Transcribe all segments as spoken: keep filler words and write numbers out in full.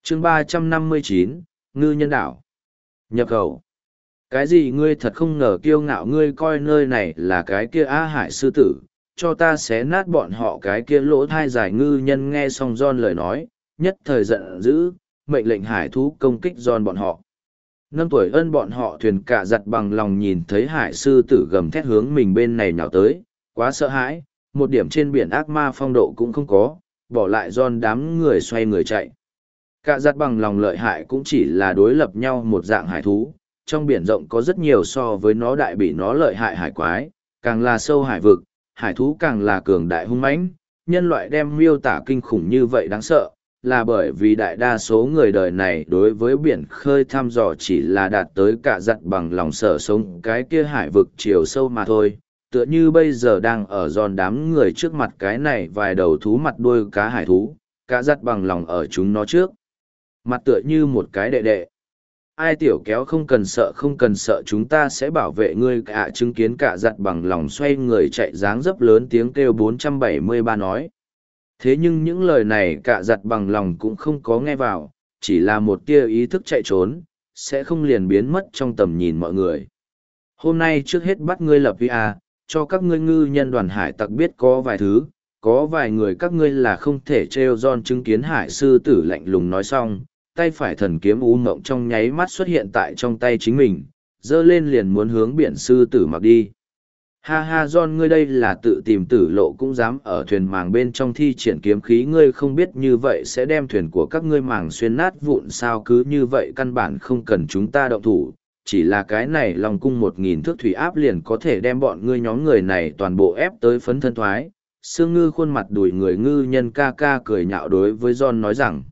chương ba trăm năm mươi chín, Ngư Nhân Đảo. Nhập khẩu. Cái gì ngươi thật không ngờ kiêu ngạo ngươi coi nơi này là cái kia Á Hải sư tử, cho ta xé nát bọn họ cái kia lỗ thai dài. Ngư nhân nghe xong John lời nói, nhất thời giận dữ, mệnh lệnh hải thú công kích John bọn họ. Nâng tuổi ân bọn họ thuyền cả giặt bằng lòng nhìn thấy hải sư tử gầm thét hướng mình bên này nhào tới, quá sợ hãi, một điểm trên biển ác ma phong độ cũng không có, bỏ lại John đám người xoay người chạy. Cả giặt bằng lòng lợi hại cũng chỉ là đối lập nhau một dạng hải thú, trong biển rộng có rất nhiều so với nó đại bị nó lợi hại hải quái, càng là sâu hải vực, hải thú càng là cường đại hung mãnh. Nhân loại đem miêu tả kinh khủng như vậy đáng sợ, là bởi vì đại đa số người đời này đối với biển khơi thăm dò chỉ là đạt tới cả giặt bằng lòng sở sống cái kia hải vực chiều sâu mà thôi. Tựa như bây giờ đang ở giòn đám người trước mặt cái này vài đầu thú mặt đuôi cá hải thú, cả giặt bằng lòng ở chúng nó trước. Mặt tựa như một cái đệ đệ. Ai tiểu kéo không cần sợ không cần sợ, chúng ta sẽ bảo vệ ngươi. Cả chứng kiến cả giặt bằng lòng xoay người chạy dáng dấp lớn tiếng kêu bốn trăm bảy mươi ba nói. Thế nhưng những lời này cả giặt bằng lòng cũng không có nghe vào, chỉ là một tia ý thức chạy trốn, sẽ không liền biến mất trong tầm nhìn mọi người. Hôm nay trước hết bắt ngươi lập vi a, cho các ngươi ngư nhân đoàn hải tặc biết có vài thứ, có vài người các ngươi là không thể trêu. Giòn chứng kiến hải sư tử lạnh lùng nói xong, tay phải thần kiếm u mộng trong nháy mắt xuất hiện tại trong tay chính mình, giơ lên liền muốn hướng biển sư tử mặc đi. Ha ha John, ngươi đây là tự tìm tử lộ cũng dám ở thuyền màng bên trong thi triển kiếm khí, ngươi không biết như vậy sẽ đem thuyền của các ngươi màng xuyên nát vụn sao? Cứ như vậy căn bản không cần chúng ta động thủ, chỉ là cái này lòng cung một nghìn thước thủy áp liền có thể đem bọn ngươi nhóm người này toàn bộ ép tới phấn thân thoái. Sương Ngư khuôn mặt đùi người ngư nhân ca ca cười nhạo đối với John nói rằng.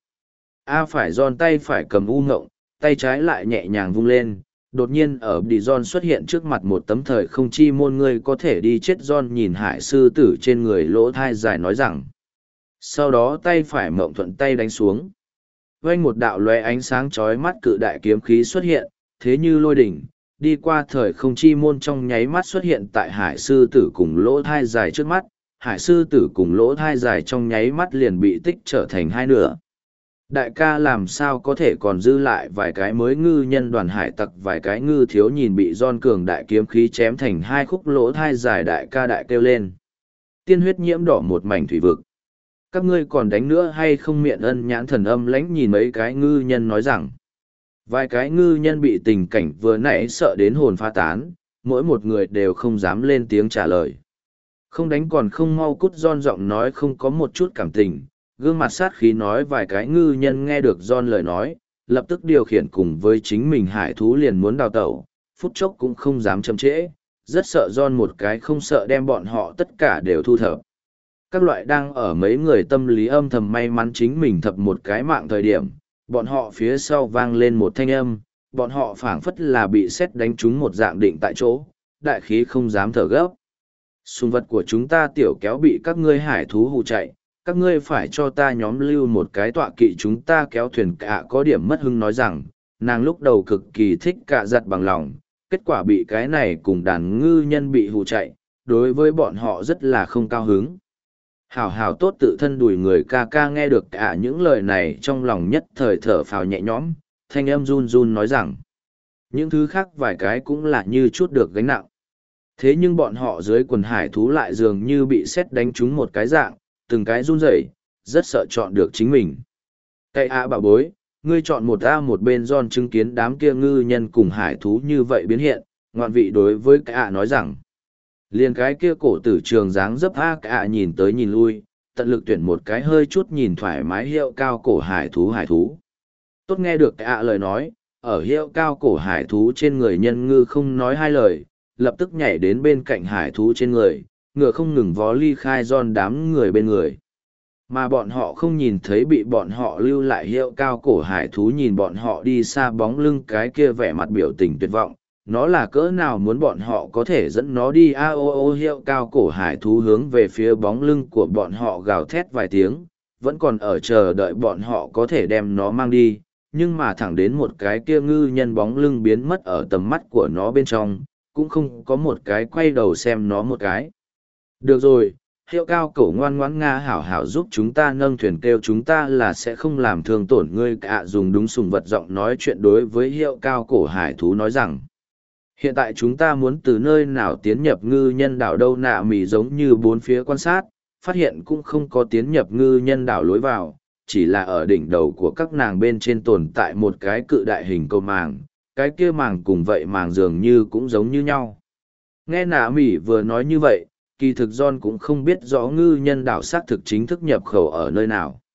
A phải John tay phải cầm u ngộng, tay trái lại nhẹ nhàng vung lên. Đột nhiên ở đi John xuất hiện trước mặt một tấm thời không chi môn, ngươi có thể đi chết. John nhìn hải sư tử trên người lỗ thai dài nói rằng. Sau đó tay phải mộng thuận tay đánh xuống. Vanh một đạo lóe ánh sáng chói mắt cự đại kiếm khí xuất hiện, thế như lôi đỉnh, đi qua thời không chi môn trong nháy mắt xuất hiện tại hải sư tử cùng lỗ thai dài trước mắt. Hải sư tử cùng lỗ thai dài trong nháy mắt liền bị tích trở thành hai nửa. Đại ca làm sao có thể còn dư lại vài cái mới ngư nhân đoàn hải tặc, vài cái ngư thiếu nhìn bị Giòn cường đại kiếm khí chém thành hai khúc, lỗ thai dài đại ca đại kêu lên. Tiên huyết nhiễm đỏ một mảnh thủy vực. Các ngươi còn đánh nữa hay không? Miệng ân nhãn thần âm lãnh nhìn mấy cái ngư nhân nói rằng. Vài cái ngư nhân bị tình cảnh vừa nãy sợ đến hồn pha tán, mỗi một người đều không dám lên tiếng trả lời. Không đánh còn không mau cút. Giòn giọng nói không có một chút cảm tình, gương mặt sát khí nói. Vài cái ngư nhân nghe được Giòn lời nói, lập tức điều khiển cùng với chính mình hải thú liền muốn đào tẩu, phút chốc cũng không dám chậm trễ, rất sợ Giòn một cái không sợ đem bọn họ tất cả đều thu thập. Các loại đang ở mấy người tâm lý âm thầm may mắn chính mình thập một cái mạng thời điểm, bọn họ phía sau vang lên một thanh âm, bọn họ phảng phất là bị sét đánh trúng một dạng định tại chỗ, đại khí không dám thở gấp. Sùng vật của chúng ta tiểu kéo bị các ngươi hải thú hù chạy, các ngươi phải cho ta nhóm lưu một cái tọa kỵ chúng ta kéo thuyền. Cả có điểm mất hứng nói rằng, nàng lúc đầu cực kỳ thích cả giặt bằng lòng, kết quả bị cái này cùng đàn ngư nhân bị hù chạy, đối với bọn họ rất là không cao hứng. Hảo hảo tốt tự thân đùi người ca ca nghe được cả những lời này trong lòng nhất thời thở phào nhẹ nhõm, thanh âm run run nói rằng, những thứ khác vài cái cũng là như chút được gánh nặng. Thế nhưng bọn họ dưới quần hải thú lại dường như bị sét đánh trúng một cái dạng, từng cái run rẩy, rất sợ chọn được chính mình. Cây ạ bảo bối, ngươi chọn một A một bên. Giòn chứng kiến đám kia ngư nhân cùng hải thú như vậy biến hiện, ngoạn vị đối với cây ạ nói rằng, liền cái kia cổ tử trường dáng dấp A. Cây ạ nhìn tới nhìn lui, tận lực tuyển một cái hơi chút nhìn thoải mái hiệu cao cổ hải thú hải thú. Tốt nghe được cây ạ lời nói, ở hiệu cao cổ hải thú trên người nhân ngư không nói hai lời, lập tức nhảy đến bên cạnh hải thú trên người, ngựa không ngừng vó ly khai Giòn đám người bên người. Mà bọn họ không nhìn thấy bị bọn họ lưu lại hiệu cao cổ hải thú nhìn bọn họ đi xa bóng lưng cái kia vẻ mặt biểu tình tuyệt vọng, nó là cỡ nào muốn bọn họ có thể dẫn nó đi. A ô ô hiệu cao cổ hải thú hướng về phía bóng lưng của bọn họ gào thét vài tiếng, vẫn còn ở chờ đợi bọn họ có thể đem nó mang đi, nhưng mà thẳng đến một cái kia ngư nhân bóng lưng biến mất ở tầm mắt của nó bên trong, cũng không có một cái quay đầu xem nó một cái. Được rồi, hiệu cao cổ ngoan ngoãn nga hảo hảo giúp chúng ta nâng thuyền, kêu chúng ta là sẽ không làm thương tổn ngươi cả. Dùng đúng sùng vật giọng nói chuyện đối với hiệu cao cổ hải thú nói rằng, hiện tại chúng ta muốn từ nơi nào tiến nhập ngư nhân đảo đâu? Nạ mỉ giống như bốn phía quan sát, phát hiện cũng không có tiến nhập ngư nhân đảo lối vào, chỉ là ở đỉnh đầu của các nàng bên trên tồn tại một cái cự đại hình cầu màng, cái kia màng cùng vậy màng dường như cũng giống như nhau. Nghe nạ mỉ vừa nói như vậy, kỳ thực John cũng không biết rõ ngư nhân đảo xác thực chính thức nhập khẩu ở nơi nào.